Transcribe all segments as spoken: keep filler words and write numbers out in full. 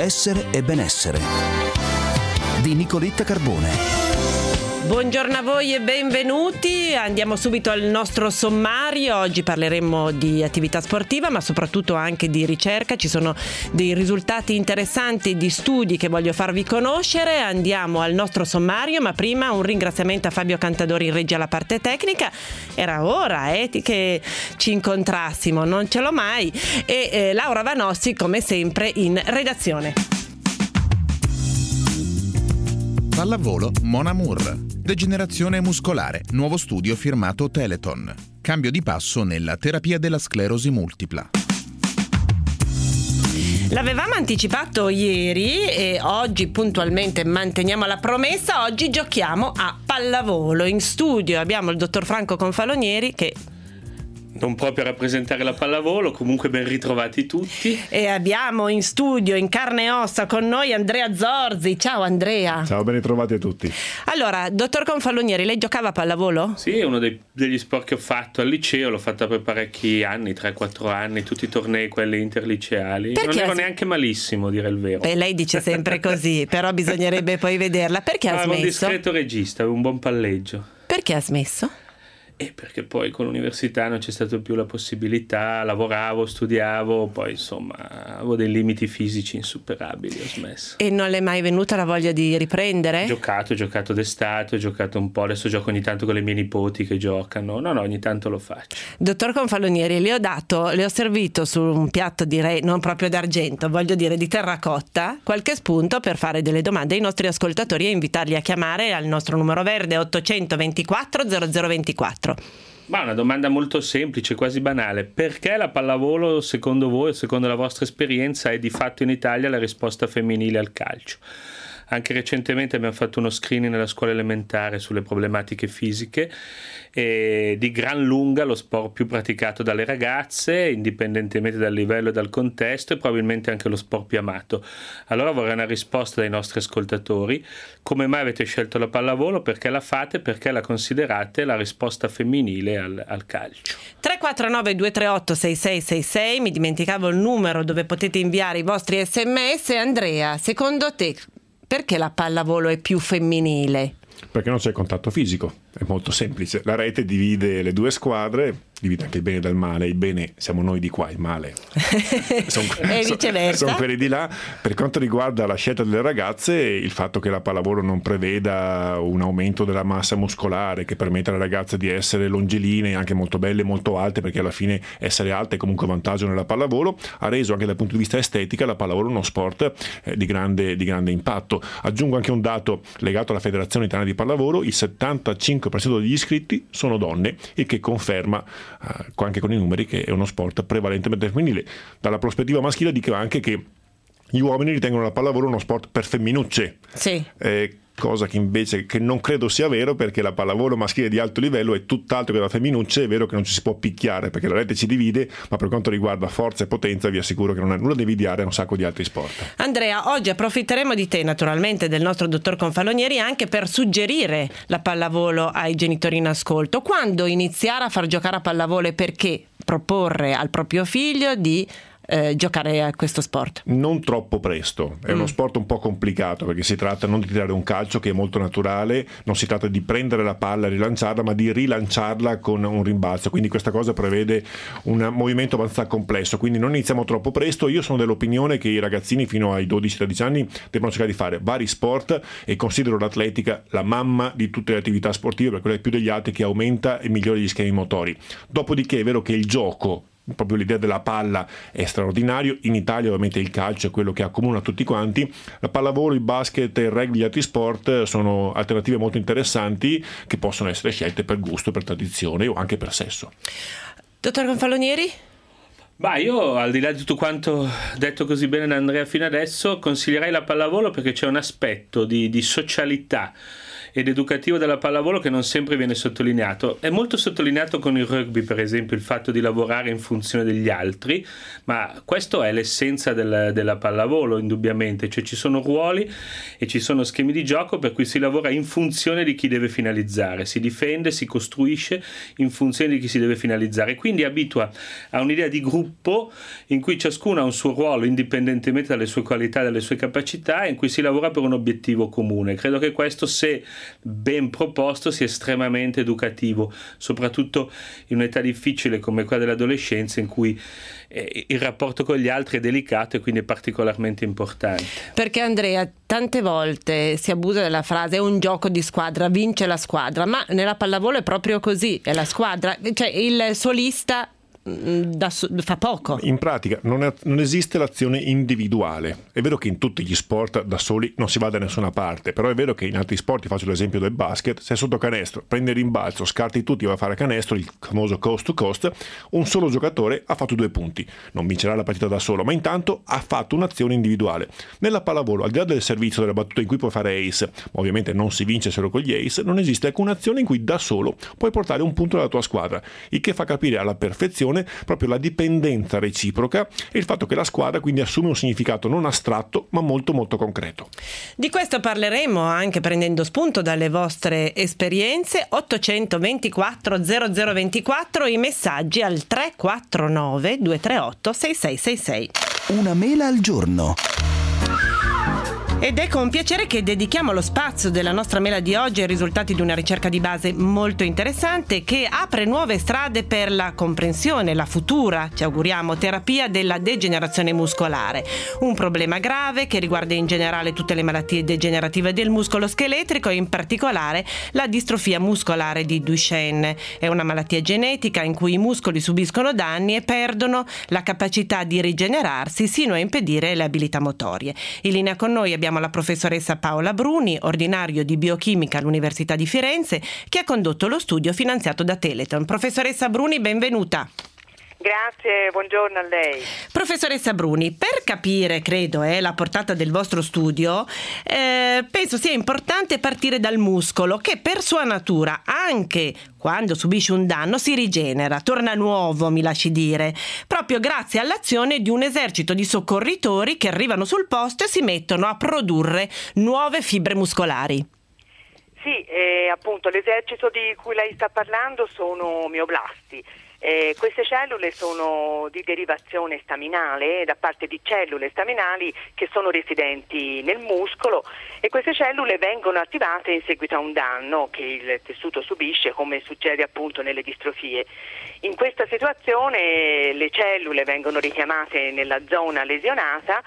Essere e benessere di Nicoletta Carbone. Buongiorno a voi e benvenuti. Andiamo subito al nostro sommario. Oggi parleremo di attività sportiva, ma soprattutto anche di ricerca. Ci sono dei risultati interessanti di studi che voglio farvi conoscere. Andiamo al nostro sommario, ma prima un ringraziamento a Fabio Cantadori in regia alla parte tecnica. Era ora eh, che ci incontrassimo, non ce l'ho mai. E eh, Laura Vanossi, come sempre, in redazione. Pallavolo Mon Amour. Degenerazione muscolare. Nuovo studio firmato Teleton. Cambio di passo nella terapia della sclerosi multipla. L'avevamo anticipato ieri e oggi puntualmente manteniamo la promessa. Oggi giochiamo a pallavolo. In studio abbiamo il dottor Franco Confalonieri che... non proprio a rappresentare la pallavolo, comunque ben ritrovati tutti. E abbiamo in studio, in carne e ossa, con noi Andrea Zorzi. Ciao Andrea. Ciao, ben ritrovati a tutti. Allora, dottor Confalonieri, lei giocava a pallavolo? Sì, è uno dei, degli sport che ho fatto al liceo, l'ho fatta per parecchi anni, tre quattro anni, tutti i tornei, quelli interliceali. Perché? Non ero neanche malissimo, a dire il vero. Beh, lei dice sempre così, però bisognerebbe poi vederla. Perché ha ah, smesso? Un discreto regista, un buon palleggio. Perché ha smesso? E perché poi con l'università non c'è stata più la possibilità, lavoravo, studiavo, poi insomma avevo dei limiti fisici insuperabili, ho smesso. E non le è mai venuta la voglia di riprendere? Ho giocato, ho giocato d'estate, ho giocato un po', adesso gioco ogni tanto con le mie nipoti che giocano, no no, ogni tanto lo faccio. Dottor Confalonieri, le ho dato, le ho servito su un piatto, direi, non proprio d'argento, voglio dire di terracotta, qualche spunto per fare delle domande ai nostri ascoltatori e invitarli a chiamare al nostro numero verde ottocentoventiquattro zero zero ventiquattro. Ma una domanda molto semplice, quasi banale. Perché la pallavolo, secondo voi, secondo la vostra esperienza, è di fatto in Italia la risposta femminile al calcio? Anche recentemente abbiamo fatto uno screening nella scuola elementare sulle problematiche fisiche e di gran lunga lo sport più praticato dalle ragazze, indipendentemente dal livello e dal contesto, e probabilmente anche lo sport più amato. Allora vorrei una risposta dai nostri ascoltatori. Come mai avete scelto la pallavolo? Perché la fate? Perché la considerate la risposta femminile al, al calcio? tre quattro nove due tre otto sei sei sei sei, mi dimenticavo il numero dove potete inviare i vostri sms. Andrea, secondo te perché la pallavolo è più femminile? Perché non c'è contatto fisico, è molto semplice. La rete divide le due squadre, divide anche il bene dal male. Il bene siamo noi di qua, il male sono, e viceversa. Sono quelli di là. Per quanto riguarda la scelta delle ragazze, il fatto che la pallavolo non preveda un aumento della massa muscolare che permetta alle ragazze di essere longilinee, anche molto belle, molto alte, perché alla fine essere alte è comunque vantaggio nella pallavolo, ha reso anche dal punto di vista estetica la pallavolo uno sport eh, di grande, di grande impatto. Aggiungo anche un dato legato alla Federazione Italiana di Pallavolo: il settantacinque per cento degli iscritti sono donne, il che conferma Uh, anche con i numeri che è uno sport prevalentemente femminile. Dalla prospettiva maschile dico anche che gli uomini ritengono la pallavolo uno sport per femminucce, sì. eh, cosa che invece che non credo sia vero, perché la pallavolo maschile di alto livello è tutt'altro che la femminucce. È vero che non ci si può picchiare perché la rete ci divide, ma per quanto riguarda forza e potenza vi assicuro che non ha nulla da invidiare a un sacco di altri sport. Andrea, oggi approfitteremo di te, naturalmente del nostro dottor Confalonieri, anche per suggerire la pallavolo ai genitori in ascolto. Quando iniziare a far giocare a pallavolo e perché proporre al proprio figlio di Eh, giocare a questo sport? Non troppo presto, è mm. uno sport un po' complicato, perché si tratta non di tirare un calcio, che è molto naturale, non si tratta di prendere la palla e rilanciarla, ma di rilanciarla con un rimbalzo, quindi questa cosa prevede un movimento abbastanza complesso, quindi non iniziamo troppo presto. Io sono dell'opinione che i ragazzini fino ai dodici tredici anni debbano cercare di fare vari sport, e considero l'atletica la mamma di tutte le attività sportive, perché quella è più degli altri che aumenta e migliora gli schemi motori. Dopodiché è vero che il gioco, proprio l'idea della palla, è straordinario. In Italia ovviamente il calcio è quello che accomuna tutti quanti. La pallavolo, il basket, il rugby e gli altri sport sono alternative molto interessanti che possono essere scelte per gusto, per tradizione o anche per sesso. Dottor Confalonieri? Bah, io al di là di tutto quanto detto così bene da Andrea fino adesso, consiglierei la pallavolo perché c'è un aspetto di, di socialità ed educativo della pallavolo che non sempre viene sottolineato. È molto sottolineato con il rugby, per esempio, il fatto di lavorare in funzione degli altri, ma questo è l'essenza del, della pallavolo, indubbiamente, cioè ci sono ruoli e ci sono schemi di gioco per cui si lavora in funzione di chi deve finalizzare, si difende, si costruisce in funzione di chi si deve finalizzare, quindi abitua a un'idea di gruppo in cui ciascuno ha un suo ruolo indipendentemente dalle sue qualità e dalle sue capacità, in cui si lavora per un obiettivo comune. Credo che questo, se ben proposto, sia estremamente educativo, soprattutto in un'età difficile come quella dell'adolescenza, in cui eh, il rapporto con gli altri è delicato e quindi è particolarmente importante. Perché, Andrea, tante volte si abusa della frase è un gioco di squadra, vince la squadra, ma nella pallavolo è proprio così, è la squadra, cioè il solista Da, fa poco. In pratica non, è, non esiste l'azione individuale. È vero che in tutti gli sport da soli non si va da nessuna parte, però è vero che in altri sport, faccio l'esempio del basket, se sotto canestro, prendi il rimbalzo, scarti tutti, va a fare canestro, il famoso coast to coast, un solo giocatore ha fatto due punti, non vincerà la partita da solo, ma intanto ha fatto un'azione individuale. Nella pallavolo, al di là del servizio, della battuta in cui puoi fare ace, ma ovviamente non si vince solo con gli ace, non esiste alcuna azione in cui da solo puoi portare un punto alla tua squadra, il che fa capire alla perfezione proprio la dipendenza reciproca e il fatto che la squadra quindi assume un significato non astratto ma molto molto concreto. Di questo parleremo anche prendendo spunto dalle vostre esperienze. Ottocentoventiquattro zero zero ventiquattro, i messaggi al tre quattro nove due tre otto sei sei sei sei. Una mela al giorno. Ed è con piacere che dedichiamo lo spazio della nostra mela di oggi ai risultati di una ricerca di base molto interessante che apre nuove strade per la comprensione, la futura, ci auguriamo, terapia della degenerazione muscolare. Un problema grave che riguarda in generale tutte le malattie degenerative del muscolo scheletrico e in particolare la distrofia muscolare di Duchenne. È una malattia genetica in cui i muscoli subiscono danni e perdono la capacità di rigenerarsi sino a impedire le abilità motorie. In linea con noi abbiamo la professoressa Paola Bruni, ordinario di biochimica all'Università di Firenze, che ha condotto lo studio finanziato da Teleton. Professoressa Bruni, benvenuta. Grazie, buongiorno a lei. Professoressa Bruni, per capire, credo, eh, la portata del vostro studio, eh, penso sia importante partire dal muscolo che per sua natura, anche quando subisce un danno, si rigenera, torna nuovo, mi lasci dire, proprio grazie all'azione di un esercito di soccorritori che arrivano sul posto e si mettono a produrre nuove fibre muscolari. Sì, eh, appunto l'esercito di cui lei sta parlando sono mioblasti. Eh, queste cellule sono di derivazione staminale da parte di cellule staminali che sono residenti nel muscolo e queste cellule vengono attivate in seguito a un danno che il tessuto subisce, come succede appunto nelle distrofie. In questa situazione le cellule vengono richiamate nella zona lesionata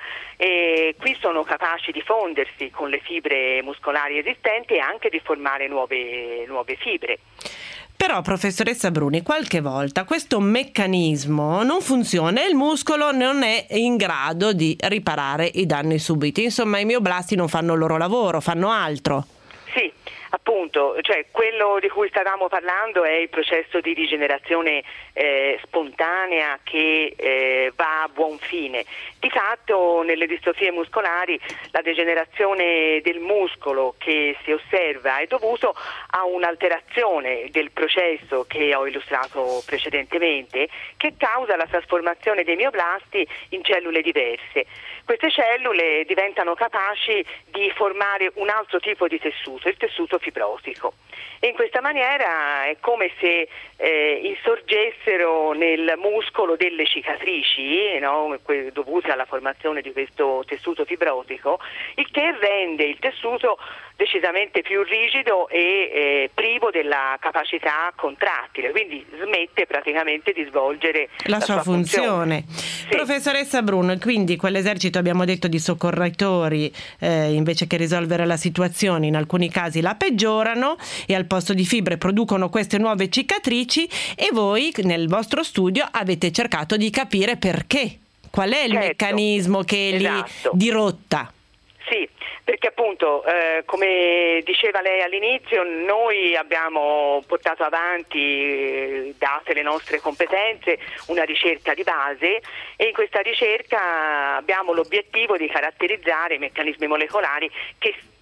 e qui sono capaci di fondersi con le fibre muscolari esistenti e anche di formare nuove, nuove fibre. Però, professoressa Bruni, qualche volta questo meccanismo non funziona e il muscolo non è in grado di riparare i danni subiti. Insomma, i mioblasti non fanno il loro lavoro, fanno altro. Sì, appunto, cioè quello di cui stavamo parlando è il processo di rigenerazione eh, spontanea che eh, va a buon fine. Di fatto nelle distrofie muscolari la degenerazione del muscolo che si osserva è dovuto a un'alterazione del processo che ho illustrato precedentemente, che causa la trasformazione dei mioblasti in cellule diverse. Queste cellule diventano capaci di formare un altro tipo di tessuto, il tessuto fibrosico. E in questa maniera è come se eh, insorgessero nel muscolo delle cicatrici, no? dovute alla formazione di questo tessuto fibrosico, il che rende il tessuto decisamente più rigido e eh, privo della capacità contrattile, quindi smette praticamente di svolgere la, la sua, sua funzione. funzione. Sì. Professoressa Bruno, quindi quell'esercito, abbiamo detto, di soccorritori eh, invece che risolvere la situazione in alcuni casi la peggiorano e al posto di fibre producono queste nuove cicatrici e voi nel vostro studio avete cercato di capire perché. Qual è il certo, meccanismo che esatto. li dirotta? Sì, perché appunto, eh, come diceva lei all'inizio, noi abbiamo portato avanti, eh, date le nostre competenze, una ricerca di base e in questa ricerca abbiamo l'obiettivo di caratterizzare i meccanismi molecolari che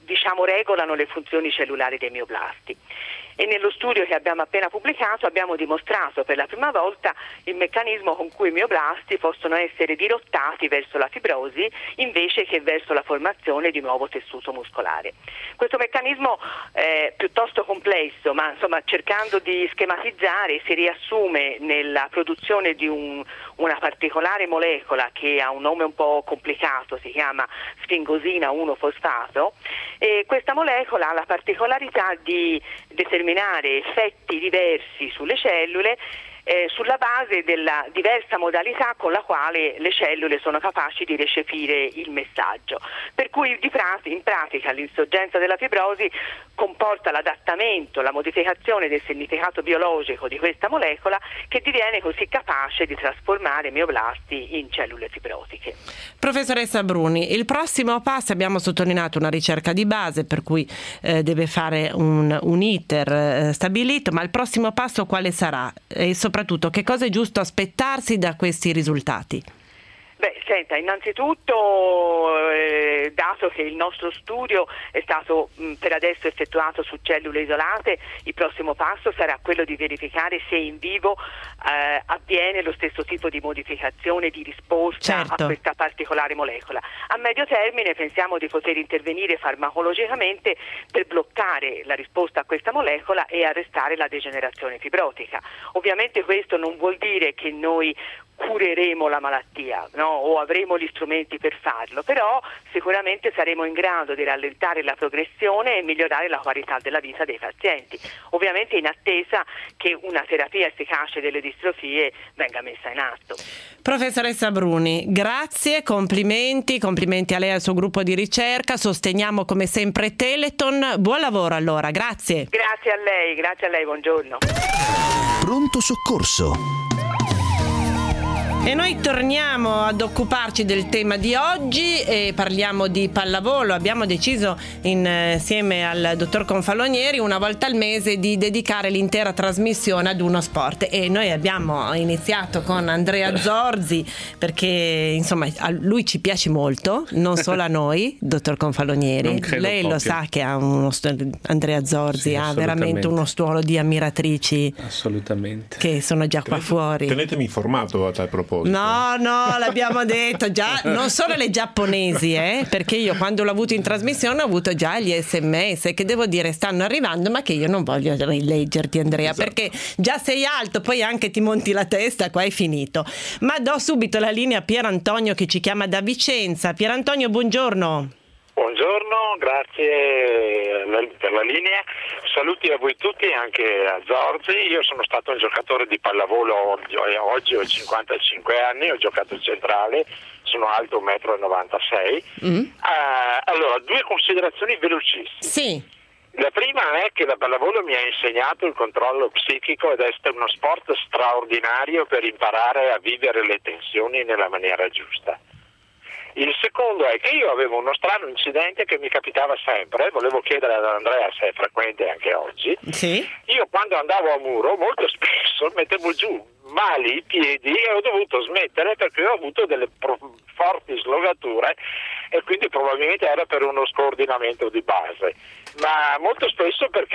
diciamo regolano le funzioni cellulari dei mioblasti. E nello studio che abbiamo appena pubblicato abbiamo dimostrato per la prima volta il meccanismo con cui i mioblasti possono essere dirottati verso la fibrosi invece che verso la formazione di nuovo tessuto muscolare. Questo meccanismo è piuttosto complesso, ma insomma cercando di schematizzare si riassume nella produzione di un, una particolare molecola che ha un nome un po' complicato, si chiama sfingosina uno fosfato, e questa molecola ha la particolarità di determinare effetti diversi sulle cellule eh, sulla base della diversa modalità con la quale le cellule sono capaci di recepire il messaggio. Per cui di prat- in pratica l'insorgenza della fibrosi comporta l'adattamento, la modificazione del significato biologico di questa molecola che diviene così capace di trasformare mioblasti in cellule fibrotiche. Professoressa Bruni, il prossimo passo, abbiamo sottolineato una ricerca di base per cui eh, deve fare un, un iter eh, stabilito, ma il prossimo passo quale sarà? E soprattutto che cosa è giusto aspettarsi da questi risultati? Beh, senta, innanzitutto, eh, dato che il nostro studio è stato mh, per adesso effettuato su cellule isolate, il prossimo passo sarà quello di verificare se in vivo eh, avviene lo stesso tipo di modificazione di risposta certo. a questa particolare molecola. A medio termine pensiamo di poter intervenire farmacologicamente per bloccare la risposta a questa molecola e arrestare la degenerazione fibrotica. Ovviamente questo non vuol dire che noi cureremo la malattia, no? O avremo gli strumenti per farlo, però sicuramente saremo in grado di rallentare la progressione e migliorare la qualità della vita dei pazienti, ovviamente in attesa che una terapia efficace delle distrofie venga messa in atto. Professoressa Bruni, grazie, complimenti, complimenti a lei e al suo gruppo di ricerca, sosteniamo come sempre Teleton, buon lavoro allora, grazie. Grazie a lei, grazie a lei, buongiorno. Pronto soccorso. E noi torniamo ad occuparci del tema di oggi e parliamo di pallavolo. Abbiamo deciso insieme al dottor Confalonieri una volta al mese di dedicare l'intera trasmissione ad uno sport e noi abbiamo iniziato con Andrea Zorzi perché insomma a lui ci piace molto, non solo a noi, dottor Confalonieri. Lei lo sa che ha uno stu- Andrea Zorzi sì, ha veramente uno stuolo di ammiratrici assolutamente che sono già qua Tenete, fuori. Tenetemi informato a tal proposito. No, no, l'abbiamo detto già, non solo le giapponesi, eh, perché io quando l'ho avuto in trasmissione ho avuto già gli sms che devo dire stanno arrivando, ma che io non voglio rileggerti Andrea, esatto. Perché già sei alto, poi anche ti monti la testa, qua è finito. Ma do subito la linea a Pier Antonio che ci chiama da Vicenza. Pier Antonio, buongiorno. Buongiorno, grazie per la linea, saluti a voi tutti e anche a Zorzi. Io sono stato un giocatore di pallavolo, oggi ho cinquantacinque anni, ho giocato in centrale, sono alto uno virgola novantasei metri. Mm. Uh, allora, due considerazioni velocissime. Sì. La prima è che la pallavolo mi ha insegnato il controllo psichico ed è uno sport straordinario per imparare a vivere le tensioni nella maniera giusta. Il secondo è che io avevo uno strano incidente che mi capitava sempre, volevo chiedere ad Andrea se è frequente anche oggi. Sì. Io quando andavo a muro molto spesso mettevo giù male i piedi e ho dovuto smettere perché ho avuto delle pro- forti slogature e quindi probabilmente era per uno scordinamento di base, ma molto spesso perché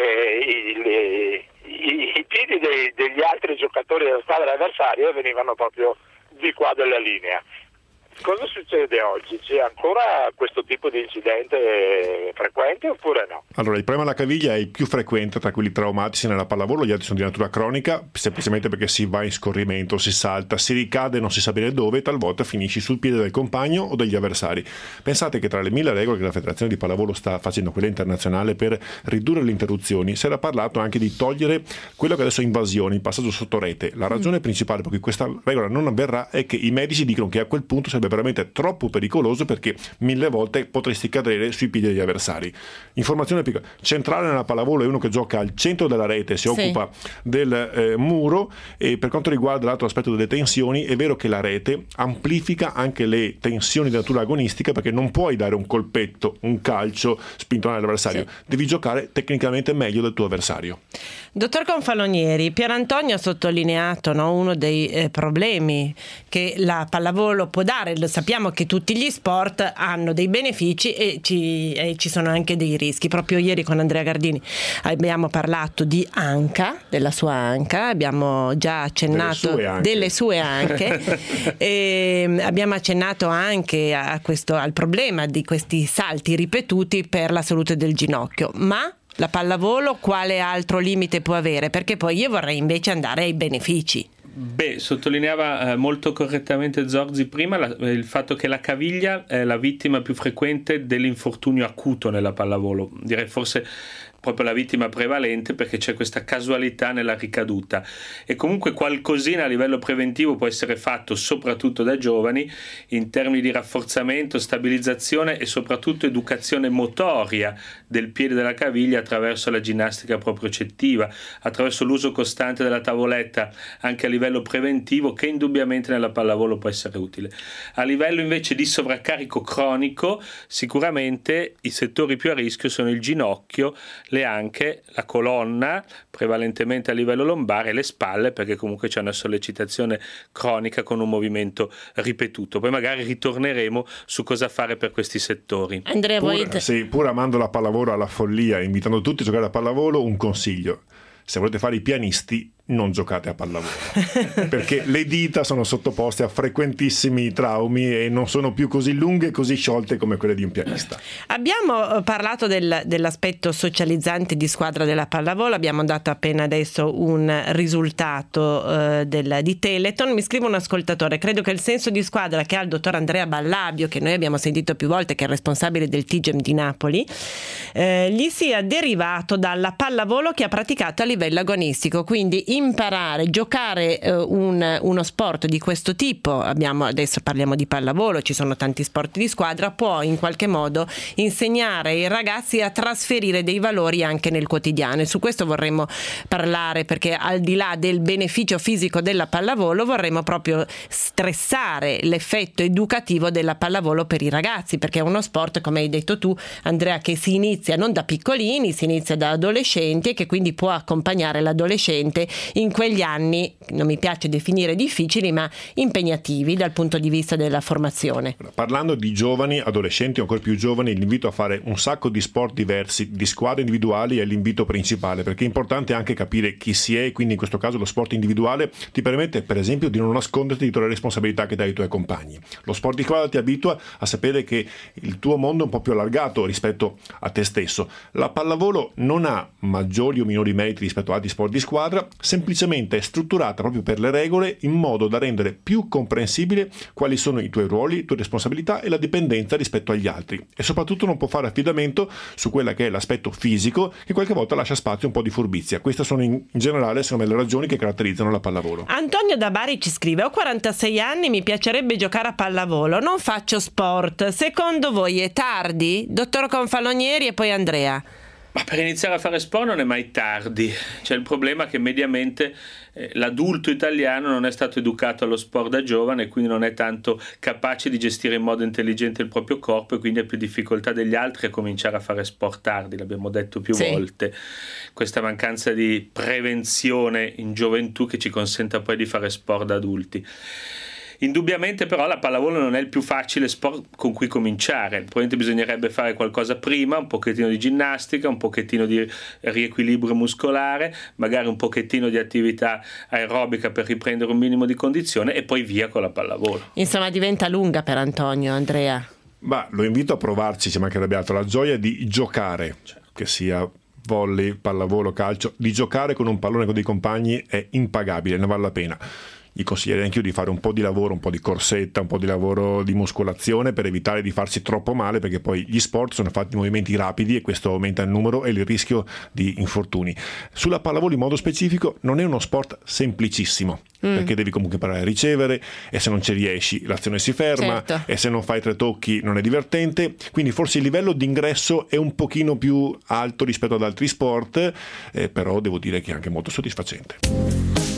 i, i, i, i piedi dei, degli altri giocatori della squadra avversaria venivano proprio di qua della linea. Cosa succede oggi? C'è ancora questo tipo di incidente frequente oppure no? Allora, il problema alla caviglia è il più frequente tra quelli traumatici nella pallavolo, gli altri sono di natura cronica, semplicemente perché si va in scorrimento, si salta, si ricade, non si sa bene dove, talvolta finisci sul piede del compagno o degli avversari. Pensate che tra le mille regole che la Federazione di Pallavolo sta facendo, quella internazionale, per ridurre le interruzioni, si era parlato anche di togliere quello che adesso è invasione, il passaggio sotto rete. La ragione mm. principale per cui questa regola non avverrà è che i medici dicono che a quel punto sarebbe veramente troppo pericoloso perché mille volte potresti cadere sui piedi degli avversari. Informazione piccola: centrale nella pallavolo è uno che gioca al centro della rete, si sì. occupa del eh, muro, e per quanto riguarda l'altro aspetto delle tensioni è vero che la rete amplifica anche le tensioni di natura agonistica perché non puoi dare un colpetto, un calcio spintonare all'avversario, sì. devi giocare tecnicamente meglio del tuo avversario. Dottor Confalonieri, Pier Antonio ha sottolineato no, uno dei eh, problemi che la pallavolo può dare lo sappiamo che tutti gli sport hanno dei benefici e ci, e ci sono anche dei rischi. Proprio ieri con Andrea Gardini abbiamo parlato di anca, della sua anca, abbiamo già accennato delle sue anche, delle sue anche e abbiamo accennato anche a questo, al problema di questi salti ripetuti per la salute del ginocchio. Ma la pallavolo quale altro limite può avere? Perché poi io vorrei invece andare ai benefici. Beh, sottolineava eh, molto correttamente Zorzi prima la, il fatto che la caviglia è la vittima più frequente dell'infortunio acuto nella pallavolo, direi forse proprio la vittima prevalente, perché c'è questa casualità nella ricaduta, e comunque qualcosina a livello preventivo può essere fatto soprattutto da giovani in termini di rafforzamento, stabilizzazione e soprattutto educazione motoria del piede della caviglia attraverso la ginnastica propriocettiva, attraverso l'uso costante della tavoletta anche a livello preventivo, che indubbiamente nella pallavolo può essere utile. A livello invece di sovraccarico cronico, sicuramente i settori più a rischio sono il ginocchio, le anche, la colonna, prevalentemente a livello lombare, e le spalle, perché comunque c'è una sollecitazione cronica con un movimento ripetuto. Poi magari ritorneremo su cosa fare per questi settori. Andrea, pur, vuoi... sì, pur amando la pallavolo alla follia, invitando tutti a giocare a pallavolo, un consiglio: se volete fare i pianisti, non giocate a pallavolo, perché le dita sono sottoposte a frequentissimi traumi e non sono più così lunghe e così sciolte come quelle di un pianista. Abbiamo parlato del, dell'aspetto socializzante di squadra della pallavolo, abbiamo dato appena adesso un risultato eh, del, di Teleton. Mi scrive un ascoltatore: credo che il senso di squadra che ha il dottor Andrea Ballabio, che noi abbiamo sentito più volte, che è il responsabile del T G E M di Napoli, eh, gli sia derivato dalla pallavolo che ha praticato a livello agonistico, quindi imparare, giocare eh, un, uno sport di questo tipo. Abbiamo, adesso parliamo di pallavolo, ci sono tanti sport di squadra, può in qualche modo insegnare ai ragazzi a trasferire dei valori anche nel quotidiano, e su questo vorremmo parlare, perché al di là del beneficio fisico della pallavolo vorremmo proprio stressare l'effetto educativo della pallavolo per i ragazzi, perché è uno sport, come hai detto tu Andrea, che si inizia non da piccolini, si inizia da adolescenti, e che quindi può accompagnare l'adolescente in quegli anni, non mi piace definire difficili, ma impegnativi dal punto di vista della formazione. Parlando di giovani, adolescenti o ancora più giovani, l'invito a fare un sacco di sport diversi, di squadre individuali è l'invito principale, perché è importante anche capire chi si è, quindi in questo caso lo sport individuale ti permette per esempio di non nasconderti dietro le responsabilità che dai ai tuoi compagni. Lo sport di squadra ti abitua a sapere che il tuo mondo è un po' più allargato rispetto a te stesso. La pallavolo non ha maggiori o minori meriti rispetto ad altri sport di squadra, semplicemente è strutturata proprio per le regole in modo da rendere più comprensibile quali sono i tuoi ruoli, le tue responsabilità e la dipendenza rispetto agli altri, e soprattutto non può fare affidamento su quella che è l'aspetto fisico, che qualche volta lascia spazio a un po' di furbizia. Queste sono in, in generale secondo me le ragioni che caratterizzano la pallavolo. Antonio da Bari ci scrive: ho quarantasei anni, mi piacerebbe giocare a pallavolo, non faccio sport, secondo voi è tardi? Dottor Confalonieri e poi Andrea. Ma per iniziare a fare sport non è mai tardi. C'è il problema che mediamente eh, l'adulto italiano non è stato educato allo sport da giovane e quindi non è tanto capace di gestire in modo intelligente il proprio corpo, e quindi ha più difficoltà degli altri a cominciare a fare sport tardi, l'abbiamo detto più sì. volte. Questa mancanza di prevenzione in gioventù che ci consenta poi di fare sport da adulti. Indubbiamente però la pallavolo non è il più facile sport con cui cominciare, probabilmente bisognerebbe fare qualcosa prima, un pochettino di ginnastica, un pochettino di riequilibrio muscolare, magari un pochettino di attività aerobica per riprendere un minimo di condizione, e poi via con la pallavolo. Insomma, diventa lunga per Antonio. Andrea? Ma lo invito a provarci, ci mancherebbe altro. La gioia di giocare, certo. che sia volley, pallavolo, calcio, di giocare con un pallone con dei compagni è impagabile, ne vale la pena. Gli consiglierei anche io di fare un po' di lavoro, un po' di corsetta, un po' di lavoro di muscolazione per evitare di farsi troppo male, perché poi gli sport sono fatti di movimenti rapidi e questo aumenta il numero e il rischio di infortuni. Sulla pallavolo in modo specifico non è uno sport semplicissimo, mm. perché devi comunque imparare a ricevere, e se non ci riesci l'azione si ferma, certo. e se non fai tre tocchi non è divertente, quindi forse il livello di ingresso è un pochino più alto rispetto ad altri sport, eh, però devo dire che è anche molto soddisfacente.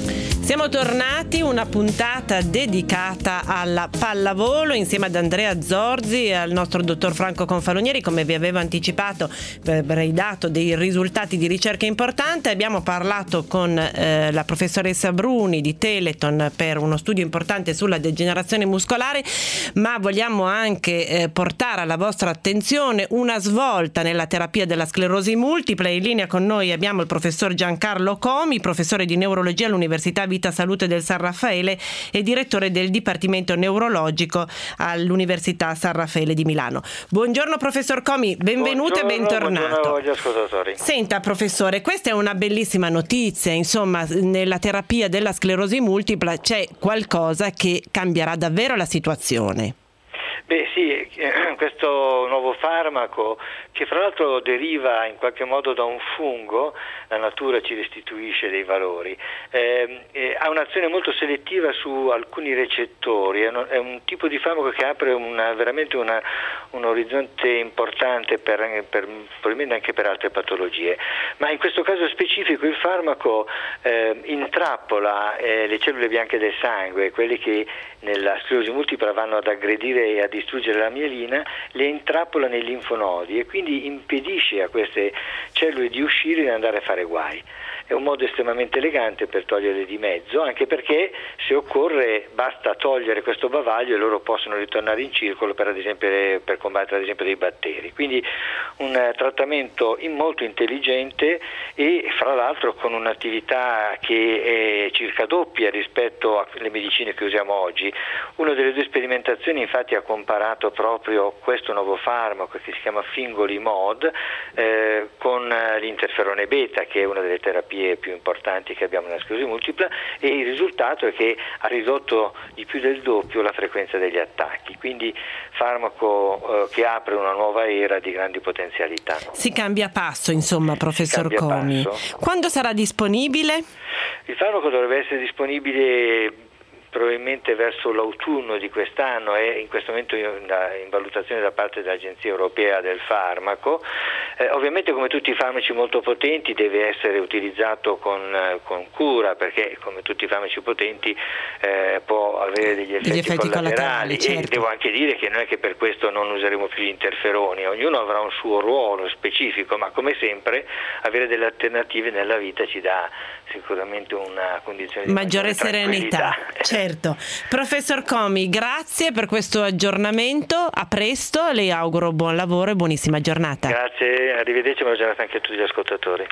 Siamo tornati, una puntata dedicata alla pallavolo insieme ad Andrea Zorzi e al nostro dottor Franco Confalonieri. Come vi avevo anticipato, vi avrei dato dei risultati di ricerca importanti. Abbiamo parlato con eh, la professoressa Bruni di Teleton per uno studio importante sulla degenerazione muscolare, ma vogliamo anche eh, portare alla vostra attenzione una svolta nella terapia della sclerosi multipla. In linea con noi abbiamo il professor Giancarlo Comi, professore di neurologia all'Università Vita Salute del San Raffaele e direttore del Dipartimento Neurologico all'Università San Raffaele di Milano. Buongiorno professor Comi, benvenuto buongiorno, e bentornato. Buongiorno agli ascoltatori. Senta professore, questa è una bellissima notizia, insomma nella terapia della sclerosi multipla c'è qualcosa che cambierà davvero la situazione. Beh sì, questo nuovo farmaco che fra l'altro deriva in qualche modo da un fungo, la natura ci restituisce dei valori, eh, eh, ha un'azione molto selettiva su alcuni recettori, è un, è un tipo di farmaco che apre una, veramente una, un orizzonte importante per, per, probabilmente anche per altre patologie, ma in questo caso specifico il farmaco eh, intrappola eh, le cellule bianche del sangue, quelle che nella sclerosi multipla vanno ad aggredire e a distruggere la mielina, le intrappola nei linfonodi e quindi impedisce a queste cellule di uscire e di andare a fare guai. È un modo estremamente elegante per toglierle di mezzo, anche perché se occorre basta togliere questo bavaglio e loro possono ritornare in circolo per, ad esempio, per combattere ad esempio dei batteri. Quindi un trattamento molto intelligente e fra l'altro con un'attività che è circa doppia rispetto alle medicine che usiamo oggi. Una delle due sperimentazioni infatti ha comparato proprio questo nuovo farmaco che si chiama Fingolimod eh, con l'interferone beta, che è una delle terapie più importanti che abbiamo nella sclerosi multipla, e il risultato è che ha ridotto di più del doppio la frequenza degli attacchi, quindi farmaco eh, che apre una nuova era di grandi potenzialità. Si cambia passo, insomma, professor Comi. Passo. Quando sarà disponibile? Il farmaco dovrebbe essere disponibile probabilmente verso l'autunno di quest'anno, è in questo momento in, in valutazione da parte dell'Agenzia Europea del Farmaco. Eh, ovviamente come tutti i farmaci molto potenti deve essere utilizzato con, con cura, perché come tutti i farmaci potenti eh, può avere degli effetti, degli effetti collaterali, collaterali certo. E devo anche dire che non è che per questo non useremo più gli interferoni, ognuno avrà un suo ruolo specifico, ma come sempre avere delle alternative nella vita ci dà sicuramente una condizione di maggiore, maggiore serenità. Certo. Professor Comi, grazie per questo aggiornamento, a presto, le auguro buon lavoro e buonissima giornata. Grazie, arrivederci, buona giornata anche a tutti gli ascoltatori.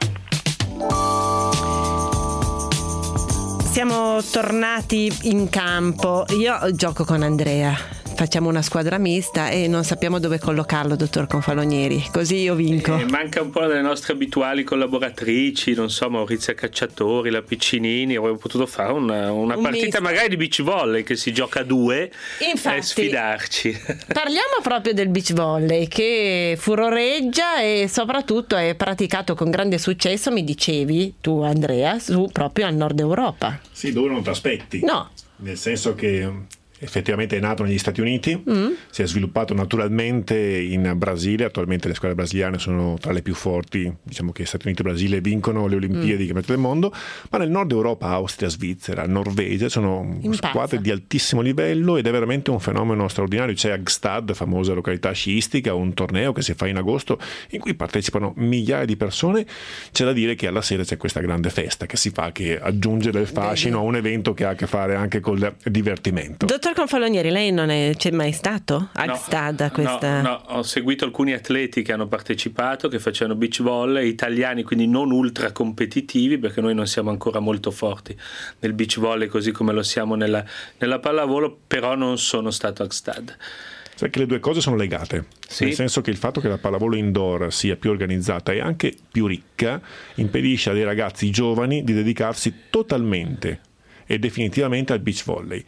Siamo tornati in campo, io gioco con Andrea. Facciamo una squadra mista e non sappiamo dove collocarlo, dottor Confalonieri, così io vinco. Eh, manca un po' delle nostre abituali collaboratrici, non so, Maurizia Cacciatori, la Piccinini. Avremmo potuto fare una, una un partita misto. Magari di beach volley, che si gioca a due. Infatti, e sfidarci. Parliamo proprio del beach volley, che furoreggia e soprattutto è praticato con grande successo, mi dicevi tu Andrea, su proprio al nord Europa. Sì, dove non ti aspetti. No. Nel senso che effettivamente è nato negli Stati Uniti, mm. si è sviluppato naturalmente in Brasile, attualmente le squadre brasiliane sono tra le più forti, diciamo che Stati Uniti e Brasile vincono le Olimpiadi mm. del mondo, ma nel nord Europa, Austria, Svizzera, Norvegia sono Impazza. squadre di altissimo livello ed è veramente un fenomeno straordinario. C'è Agstad, famosa località sciistica, un torneo che si fa in agosto in cui partecipano migliaia di persone. C'è da dire che alla sera c'è questa grande festa che si fa, che aggiunge del fascino a un evento che ha a che fare anche col divertimento. Dottor Confalonieri, lei non è, c'è mai stato a No, Gstad? Questa... no, no, ho seguito alcuni atleti che hanno partecipato, che facevano beach volley, italiani, quindi non ultra competitivi, perché noi non siamo ancora molto forti nel beach volley così come lo siamo nella, nella pallavolo, però non sono stato a Gstad. Sai che le due cose sono legate, sì. Nel senso che il fatto che la pallavolo indoor sia più organizzata e anche più ricca impedisce a dei ragazzi giovani di dedicarsi totalmente e definitivamente al beach volley.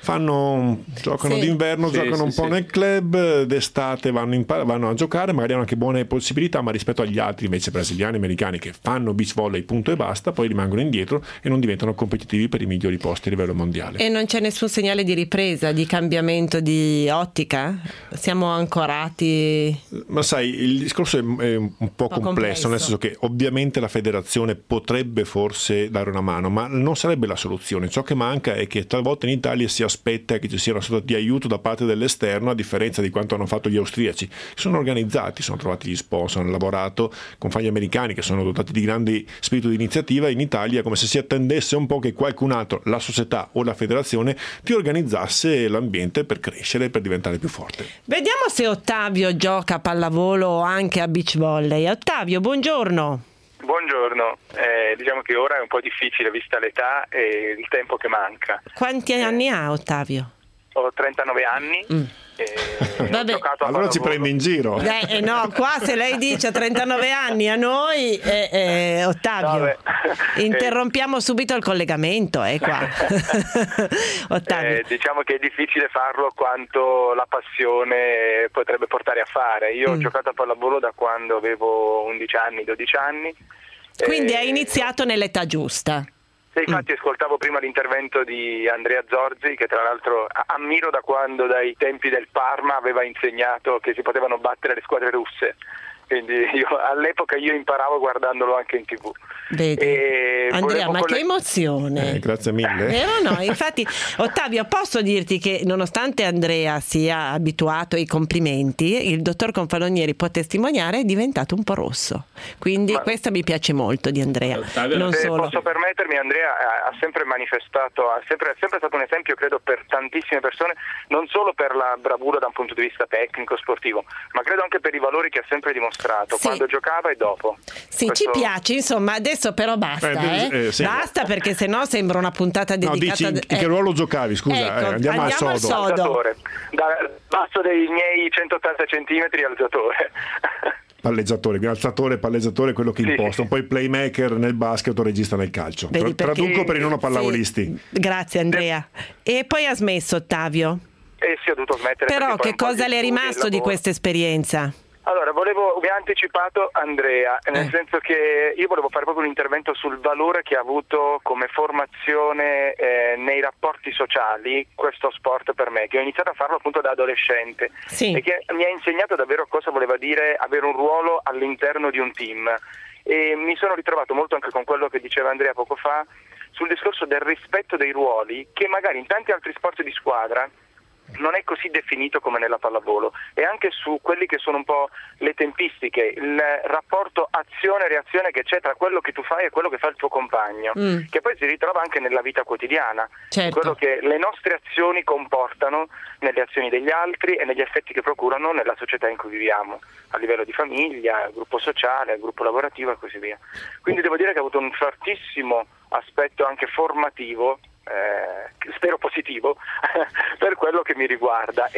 Fanno, giocano sì. d'inverno, sì, giocano sì, un po' sì. nel club, d'estate vanno, in, vanno a giocare, magari hanno anche buone possibilità, ma rispetto agli altri invece brasiliani, americani che fanno beach volley punto e basta, poi rimangono indietro e non diventano competitivi per i migliori posti a livello mondiale. E non c'è nessun segnale di ripresa, di cambiamento di ottica? Siamo ancorati? Ma sai, il discorso è, è un po', po complesso, complesso, nel senso che ovviamente la federazione potrebbe forse dare una mano, ma non sarebbe la soluzione. federazione. Ciò che manca è che talvolta in Italia si aspetta che ci sia una sorta di aiuto da parte dell'esterno, a differenza di quanto hanno fatto gli austriaci, che sono organizzati, sono trovati gli sponsor, hanno lavorato con fagli americani che sono dotati di grandi spirito di iniziativa. In Italia è come se si attendesse un po' che qualcun altro, la società o la federazione, ti organizzasse l'ambiente per crescere, per diventare più forte. Vediamo se Ottavio gioca a pallavolo o anche a beach volley. Ottavio, buongiorno. Buongiorno, eh, diciamo che ora è un po' difficile vista l'età e il tempo che manca. Quanti eh, anni ha Ottavio? Ho trentanove anni. Mm. E Vabbè. Ho giocato a allora ci pallavolo. prende in giro. Eh, eh, no, qua se lei dice trentanove anni a noi, eh, eh, Ottavio, no, interrompiamo subito il collegamento. Eh, qua. Ottavio. Eh, diciamo che è difficile farlo quanto la passione potrebbe portare a fare. Io mm. ho giocato a pallavolo da quando avevo undici anni, dodici anni. Quindi eh, hai iniziato nell'età giusta. Sì, infatti ascoltavo prima l'intervento di Andrea Zorzi, che tra l'altro ammiro da quando, dai tempi del Parma, aveva insegnato che si potevano battere le squadre russe. Quindi io, all'epoca io imparavo guardandolo anche in tv. Vedi. E Andrea, ma coll- che emozione. Eh, grazie mille. Vero no? Infatti, Ottavio, posso dirti che nonostante Andrea sia abituato ai complimenti, il dottor Confalonieri può testimoniare, è diventato un po' rosso. Quindi ma, questo mi piace molto di Andrea. Ottavio, non se solo. posso permettermi, Andrea ha sempre manifestato, ha sempre, è sempre stato un esempio, credo, per tantissime persone, non solo per la bravura da un punto di vista tecnico, sportivo, ma credo anche per i valori che ha sempre dimostrato. Sì. Quando giocava e dopo. Sì, Questo... ci piace, insomma, adesso però basta, eh, eh, sì. basta, perché sennò sembra una puntata dedicata. No, dici, a... in che ruolo giocavi, scusa, ecco, eh, andiamo, andiamo al sodo. Al sodo. Dal basso dei miei centottanta centimetri alzatore. Palleggiatore, quindi alzatore, palleggiatore, quello che sì. imposta, un po' il playmaker nel basket o regista nel calcio. Vedi, Traduco perché... per i non pallavolisti. Sì. Grazie Andrea. E poi ha smesso Ottavio. Eh sì, ho dovuto smettere. Però che cosa le è rimasto di questa esperienza? Allora, volevo, mi ha anticipato Andrea, nel eh. senso che io volevo fare proprio un intervento sul valore che ha avuto come formazione eh, nei rapporti sociali questo sport per me, che ho iniziato a farlo appunto da adolescente sì. e che mi ha insegnato davvero cosa voleva dire avere un ruolo all'interno di un team. E mi sono ritrovato molto anche con quello che diceva Andrea poco fa sul discorso del rispetto dei ruoli, che magari in tanti altri sport di squadra non è così definito come nella pallavolo, e anche su quelli che sono un po' le tempistiche, il rapporto azione-reazione che c'è tra quello che tu fai e quello che fa il tuo compagno, mm. che poi si ritrova anche nella vita quotidiana, certo. quello che le nostre azioni comportano nelle azioni degli altri e negli effetti che procurano nella società in cui viviamo, a livello di famiglia, gruppo sociale, gruppo lavorativo e così via. Quindi devo dire che ha avuto un fortissimo aspetto anche formativo, Eh, spero positivo per quello che mi riguarda,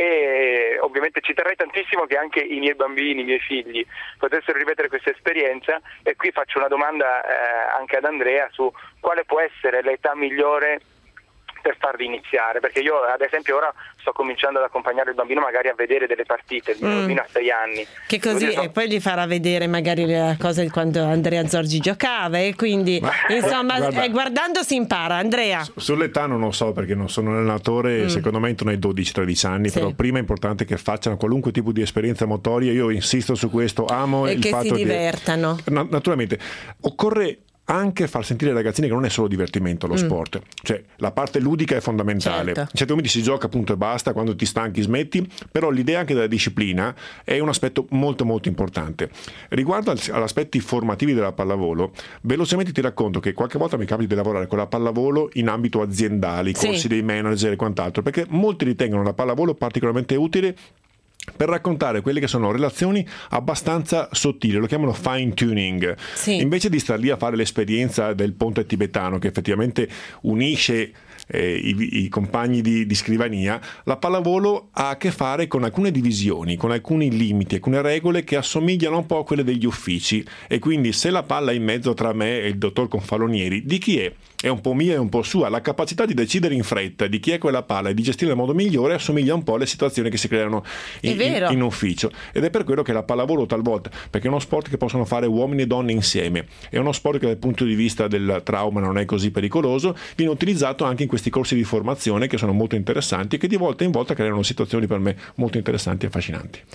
e ovviamente ci terrei tantissimo che anche i miei bambini, i miei figli potessero ripetere questa esperienza. E qui faccio una domanda eh, anche ad Andrea su quale può essere l'età migliore per farli iniziare, perché io ad esempio ora sto cominciando ad accompagnare il bambino magari a vedere delle partite, il mio mm. bambino ha sei anni. Che così, so... e poi gli farà vedere magari la cosa di quando Andrea Zorzi giocava, e quindi ma, insomma guarda, eh, guardando si impara. Andrea, sull'età non lo so perché non sono un allenatore, mm. secondo me intorno ai dodici tredici anni, sì. però prima è importante che facciano qualunque tipo di esperienza motoria. Io insisto su questo, amo e il che fatto si divertano. Che, na- naturalmente occorre anche far sentire ai ragazzini che non è solo divertimento lo mm. sport, cioè la parte ludica è fondamentale. Certo. In certi momenti si gioca appunto e basta, quando ti stanchi smetti, però l'idea anche della disciplina è un aspetto molto molto importante. Riguardo agli aspetti formativi della pallavolo, velocemente ti racconto che qualche volta mi capita di lavorare con la pallavolo in ambito aziendale, i corsi sì. dei manager e quant'altro, perché molti ritengono la pallavolo particolarmente utile per raccontare quelle che sono relazioni abbastanza sottili, lo chiamano fine tuning, sì. invece di star lì a fare l'esperienza del ponte tibetano che effettivamente unisce eh, i, i compagni di, di scrivania. La pallavolo ha a che fare con alcune divisioni, con alcuni limiti, alcune regole che assomigliano un po' a quelle degli uffici, e quindi se la palla è in mezzo tra me e il dottor Confalonieri, di chi è? È un po' mia e un po' sua. La capacità di decidere in fretta di chi è quella palla e di gestirla nel modo migliore assomiglia un po' alle situazioni che si creano in, in, in ufficio, ed è per quello che la pallavolo talvolta, perché è uno sport che possono fare uomini e donne insieme, è uno sport che dal punto di vista del trauma non è così pericoloso, viene utilizzato anche in questi corsi di formazione che sono molto interessanti e che di volta in volta creano situazioni per me molto interessanti e affascinanti.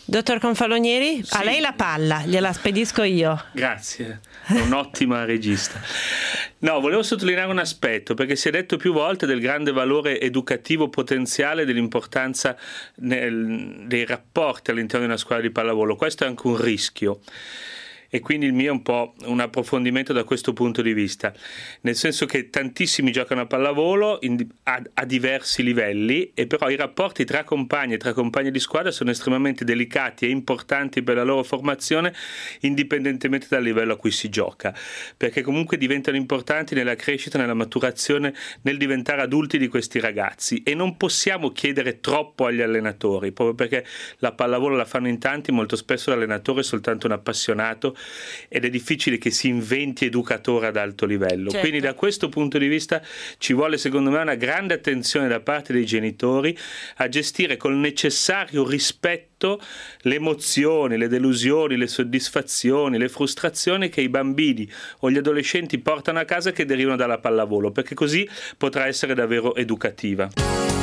Dottor Confalonieri, Sì. a lei la palla, gliela spedisco io. Grazie, un'ottima regista. No, volevo sottolineare un aspetto, perché si è detto più volte del grande valore educativo potenziale, dell'importanza nel, dei rapporti all'interno di una squadra di pallavolo. Questo è anche un rischio. E quindi il mio è un po' un approfondimento da questo punto di vista, nel senso che tantissimi giocano a pallavolo in, a, a diversi livelli, e però i rapporti tra compagni e tra compagni di squadra sono estremamente delicati e importanti per la loro formazione, indipendentemente dal livello a cui si gioca, perché comunque diventano importanti nella crescita, nella maturazione, nel diventare adulti di questi ragazzi, e non possiamo chiedere troppo agli allenatori, proprio perché la pallavolo la fanno in tanti, molto spesso l'allenatore è soltanto un appassionato ed è difficile che si inventi educatore ad alto livello. Certo. Quindi da questo punto di vista ci vuole, secondo me, una grande attenzione da parte dei genitori a gestire col necessario rispetto le emozioni, le delusioni, le soddisfazioni, le frustrazioni che i bambini o gli adolescenti portano a casa, che derivano dalla pallavolo, perché così potrà essere davvero educativa.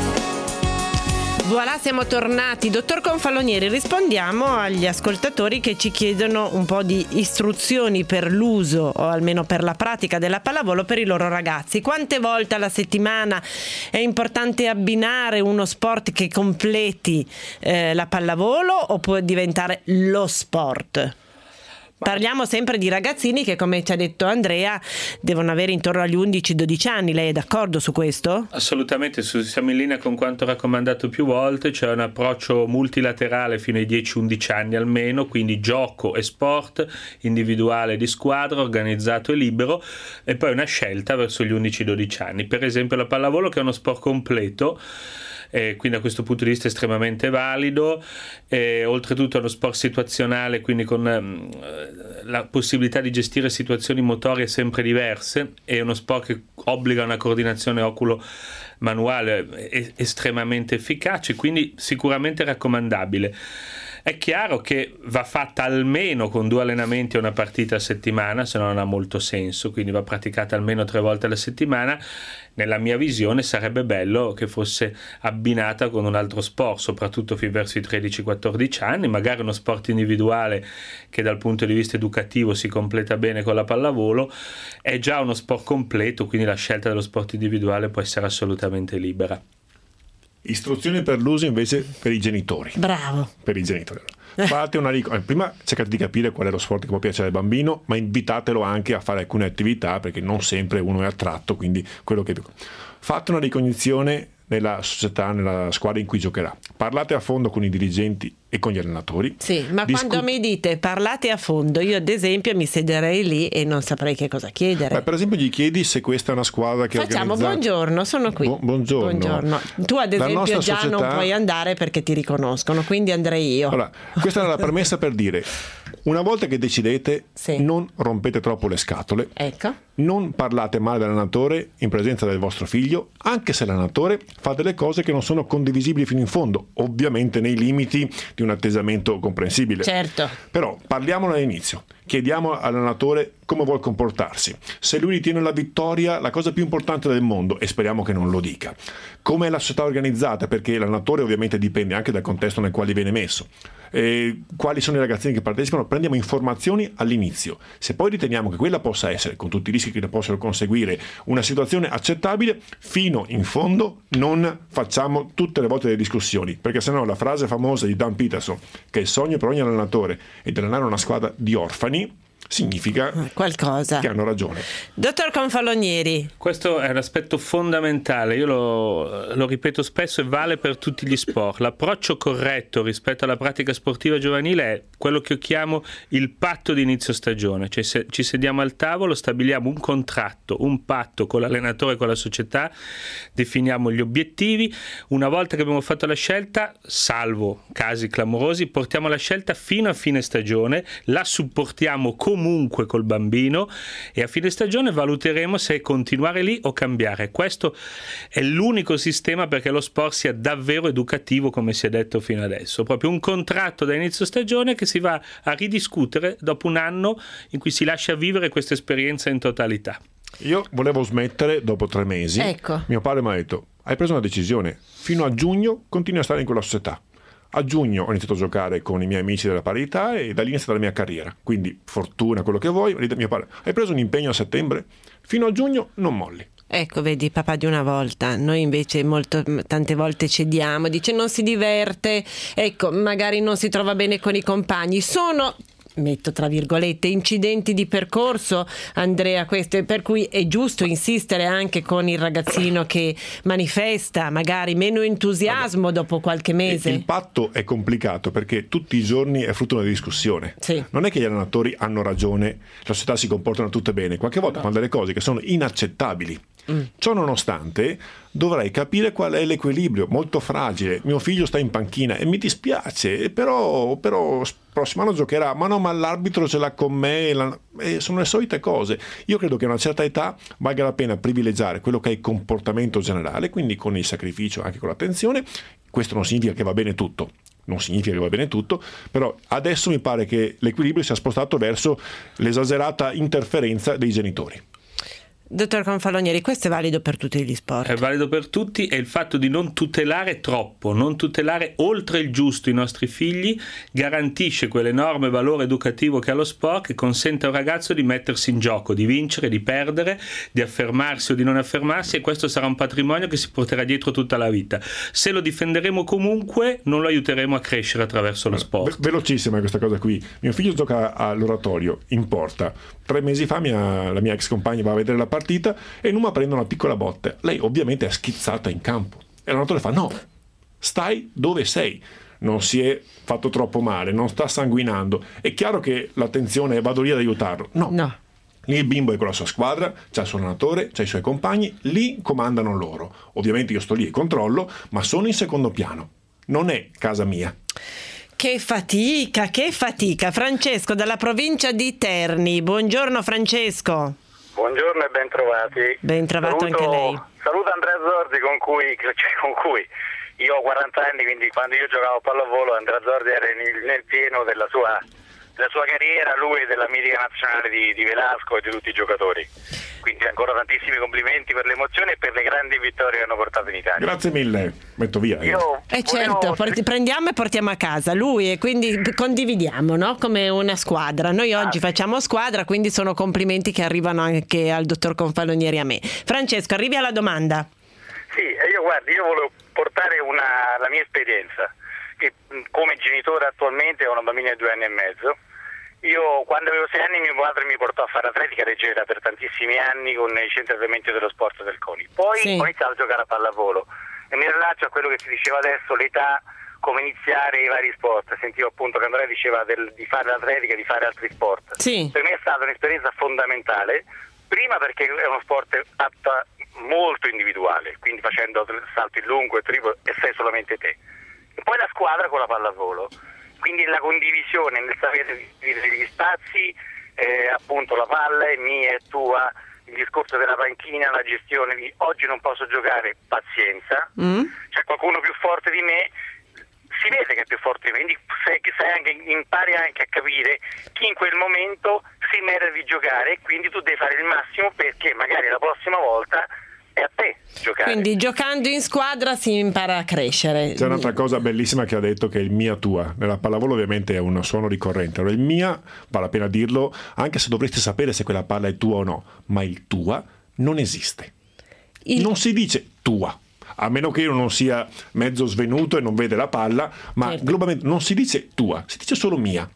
Voilà, siamo tornati. Dottor Confalonieri, rispondiamo agli ascoltatori che ci chiedono un po' di istruzioni per l'uso, o almeno per la pratica della pallavolo per i loro ragazzi. Quante volte alla settimana è importante abbinare uno sport che completi eh, la pallavolo, o può diventare lo sport? Parliamo sempre di ragazzini che, come ci ha detto Andrea, devono avere intorno agli undici dodici anni. Lei è d'accordo su questo? Assolutamente, siamo in linea con quanto raccomandato più volte. C'è un approccio multilaterale fino ai dieci undici anni almeno, quindi gioco e sport, individuale di squadra, organizzato e libero, e poi una scelta verso gli undici dodici anni. Per esempio la pallavolo, che è uno sport completo, e quindi da questo punto di vista estremamente valido, e oltretutto è uno sport situazionale, quindi con eh, la possibilità di gestire situazioni motorie sempre diverse. È uno sport che obbliga una coordinazione oculo-manuale e- estremamente efficace, quindi sicuramente raccomandabile. È chiaro che va fatta almeno con due allenamenti e una partita a settimana, se no non ha molto senso, quindi va praticata almeno tre volte alla settimana. Nella mia visione sarebbe bello che fosse abbinata con un altro sport, soprattutto fin verso i tredici quattordici anni, magari uno sport individuale che dal punto di vista educativo si completa bene con la pallavolo. È già uno sport completo, quindi la scelta dello sport individuale può essere assolutamente libera. Istruzioni per l'uso invece per i genitori. Bravo. Per i genitori. Fate una ric- prima cercate di capire qual è lo sport che può piacere al bambino, ma invitatelo anche a fare alcune attività, perché non sempre uno è attratto, quindi quello che fate una ricognizione nella società, nella squadra in cui giocherà. Parlate a fondo con i dirigenti e con gli allenatori. Sì, ma Discu- quando mi dite parlate a fondo, io ad esempio mi siederei lì e non saprei che cosa chiedere. Beh, per esempio gli chiedi se questa è una squadra che Facciamo organizza... buongiorno, sono qui. Bu- buongiorno. Buongiorno. Tu ad La esempio nostra già società... non puoi andare perché ti riconoscono, quindi andrei io. Allora, questa era la premessa per dire, una volta che decidete, Sì. non rompete troppo le scatole. Ecco. Non parlate male dell'allenatore in presenza del vostro figlio, anche se l'allenatore fa delle cose che non sono condivisibili fino in fondo, ovviamente nei limiti di un atteggiamento comprensibile. Certo. Però parliamone all'inizio. Chiediamo all'allenatore come vuol comportarsi. Se lui ritiene la vittoria la cosa più importante del mondo, e speriamo che non lo dica. Come è la società organizzata, perché l'allenatore ovviamente dipende anche dal contesto nel quale viene messo. E quali sono i ragazzini che partecipano? Prendiamo informazioni all'inizio. Se poi riteniamo che quella possa essere, con tutti i rischi che ne possono conseguire, una situazione accettabile, fino in fondo non facciamo tutte le volte delle discussioni, perché sennò la frase famosa di Dan Peterson, che il sogno per ogni allenatore è di allenare una squadra di orfani, significa qualcosa che hanno ragione. Dottor Confalonieri, questo è un aspetto fondamentale, io lo, lo ripeto spesso e vale per tutti gli sport. L'approccio corretto rispetto alla pratica sportiva giovanile è quello che io chiamo il patto di inizio stagione, cioè se ci sediamo al tavolo, stabiliamo un contratto, un patto con l'allenatore e con la società, definiamo gli obiettivi. Una volta che abbiamo fatto la scelta, salvo casi clamorosi, portiamo la scelta fino a fine stagione, la supportiamo comunque col bambino e a fine stagione valuteremo se continuare lì o cambiare. Questo è l'unico sistema perché lo sport sia davvero educativo, come si è detto fino adesso, proprio un contratto da inizio stagione che si va a ridiscutere dopo un anno in cui si lascia vivere questa esperienza in totalità. Io volevo smettere dopo tre mesi. Ecco. Mio padre mi ha detto: hai preso una decisione, fino a giugno continui a stare in quella società, A giugno ho iniziato a giocare con i miei amici della parità e da lì è iniziata la mia carriera. Quindi fortuna, quello che vuoi. Mio padre, hai preso un impegno a settembre? Fino a giugno non molli. Ecco, vedi, papà di una volta. Noi invece molto, tante volte cediamo, dice non si diverte, ecco, magari non si trova bene con i compagni. Sono, metto tra virgolette, incidenti di percorso, Andrea, questo, per cui è giusto insistere anche con il ragazzino che manifesta magari meno entusiasmo dopo qualche mese. Il patto è complicato perché tutti i giorni è frutto di una discussione. Sì. Non è che gli allenatori hanno ragione, la società si comportano tutte bene, qualche volta fanno delle cose che sono inaccettabili. Mm. Ciò nonostante dovrei capire qual è l'equilibrio, molto fragile. Mio figlio sta in panchina e mi dispiace, però, però prossimo anno giocherà, ma no, ma l'arbitro ce l'ha con me, la... eh, sono le solite cose. Io credo che a una certa età valga la pena privilegiare quello che è il comportamento generale, quindi con il sacrificio, anche con l'attenzione. Questo non significa che va bene tutto, non significa che va bene tutto, però adesso mi pare che l'equilibrio sia spostato verso l'esagerata interferenza dei genitori. Dottor Confalonieri, questo è valido per tutti gli sport? È valido per tutti, e il fatto di non tutelare troppo, non tutelare oltre il giusto i nostri figli garantisce quell'enorme valore educativo che ha lo sport, che consente a un ragazzo di mettersi in gioco, di vincere, di perdere, di affermarsi o di non affermarsi, e questo sarà un patrimonio che si porterà dietro tutta la vita. Se lo difenderemo comunque, non lo aiuteremo a crescere attraverso lo sport. Ve- velocissima questa cosa qui. Mio figlio gioca all'oratorio in porta. Tre mesi fa mia, la mia ex compagna va a vedere la partita e Numa prende una piccola botta. Lei ovviamente è schizzata in campo e l'allenatore fa no, stai dove sei, non si è fatto troppo male, non sta sanguinando. È chiaro che l'attenzione è vado lì ad aiutarlo. No, no. Lì il bimbo è con la sua squadra, c'ha il suo allenatore, c'ha i suoi compagni, lì comandano loro. Ovviamente io sto lì e controllo, ma sono in secondo piano, non è casa mia. Che fatica, che fatica. Francesco dalla provincia di Terni. Buongiorno Francesco. Buongiorno e ben trovati. Ben trovato saluto, anche lei. Saluto Andrea Zordi con cui, cioè con cui io ho quaranta anni, quindi quando io giocavo a pallavolo Andrea Zordi era nel, nel pieno della sua, della sua carriera, lui della mitica nazionale di, di Velasco e di tutti i giocatori. Quindi ancora tantissimi complimenti per l'emozione e per le grandi vittorie che hanno portato in Italia. Grazie mille, metto via. Io eh certo, volevo... prendiamo e portiamo a casa lui e quindi condividiamo, no? Come una squadra. Noi oggi ah, facciamo squadra, quindi sono complimenti che arrivano anche al dottor Confalonieri, a me. Francesco, arrivi alla domanda. Sì, io guardi, io volevo portare una, la mia esperienza, che come genitore attualmente ho una bambina di due anni e mezzo. Io quando avevo sei anni mio padre mi portò a fare atletica leggera per tantissimi anni con i centri allenamento dello sport del CONI. Poi sì. ho iniziato a giocare a pallavolo e mi rilaccio a quello che si diceva adesso, l'età, come iniziare i vari sport. Sentivo appunto che Andrea diceva del, di fare l'atletica, di fare altri sport. Sì. Per me è stata un'esperienza fondamentale, prima perché è uno sport atto molto individuale, quindi facendo salti lungo e triplo e sei solamente te. E poi la squadra con la pallavolo. Quindi la condivisione nel sapere dividere gli spazi, eh, appunto la palla è mia e tua, il discorso della panchina, la gestione di oggi non posso giocare, pazienza, mm. c'è qualcuno più forte di me, si vede che è più forte di me, quindi sai, sai anche, impari anche a capire chi in quel momento si merita di giocare e quindi tu devi fare il massimo perché magari la prossima volta è a te giocare. Quindi giocando in squadra si impara a crescere. C'è un'altra cosa bellissima che ha detto, che è il mia tua. Nella pallavolo ovviamente è un suono ricorrente. Allora il mia, vale la pena dirlo, anche se dovresti sapere se quella palla è tua o no, ma il tua non esiste. Il... Non si dice tua, a meno che io non sia mezzo svenuto e non vede la palla, ma certo. globalmente non si dice tua, si dice solo mia.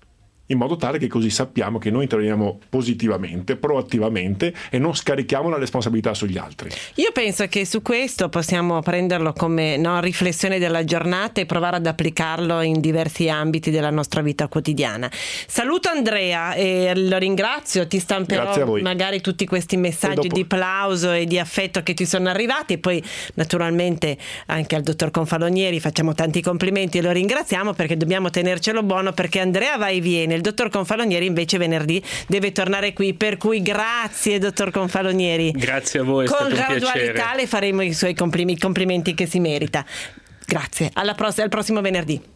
In modo tale che così sappiamo che noi interveniamo positivamente, proattivamente e non scarichiamo la responsabilità sugli altri. Io penso che su questo possiamo prenderlo come no, riflessione della giornata e provare ad applicarlo in diversi ambiti della nostra vita quotidiana. Saluto Andrea e lo ringrazio, ti stamperò magari tutti questi messaggi dopo... di plauso e di affetto che ti sono arrivati, e poi naturalmente anche al dottor Confalonieri facciamo tanti complimenti e lo ringraziamo, perché dobbiamo tenercelo buono, perché Andrea va e viene. Il dottor Confalonieri invece venerdì deve tornare qui, per cui grazie dottor Confalonieri. Grazie a voi, è con stato un piacere. Con gradualità le faremo i suoi complimenti che si merita. Grazie, alla pross- al prossimo venerdì.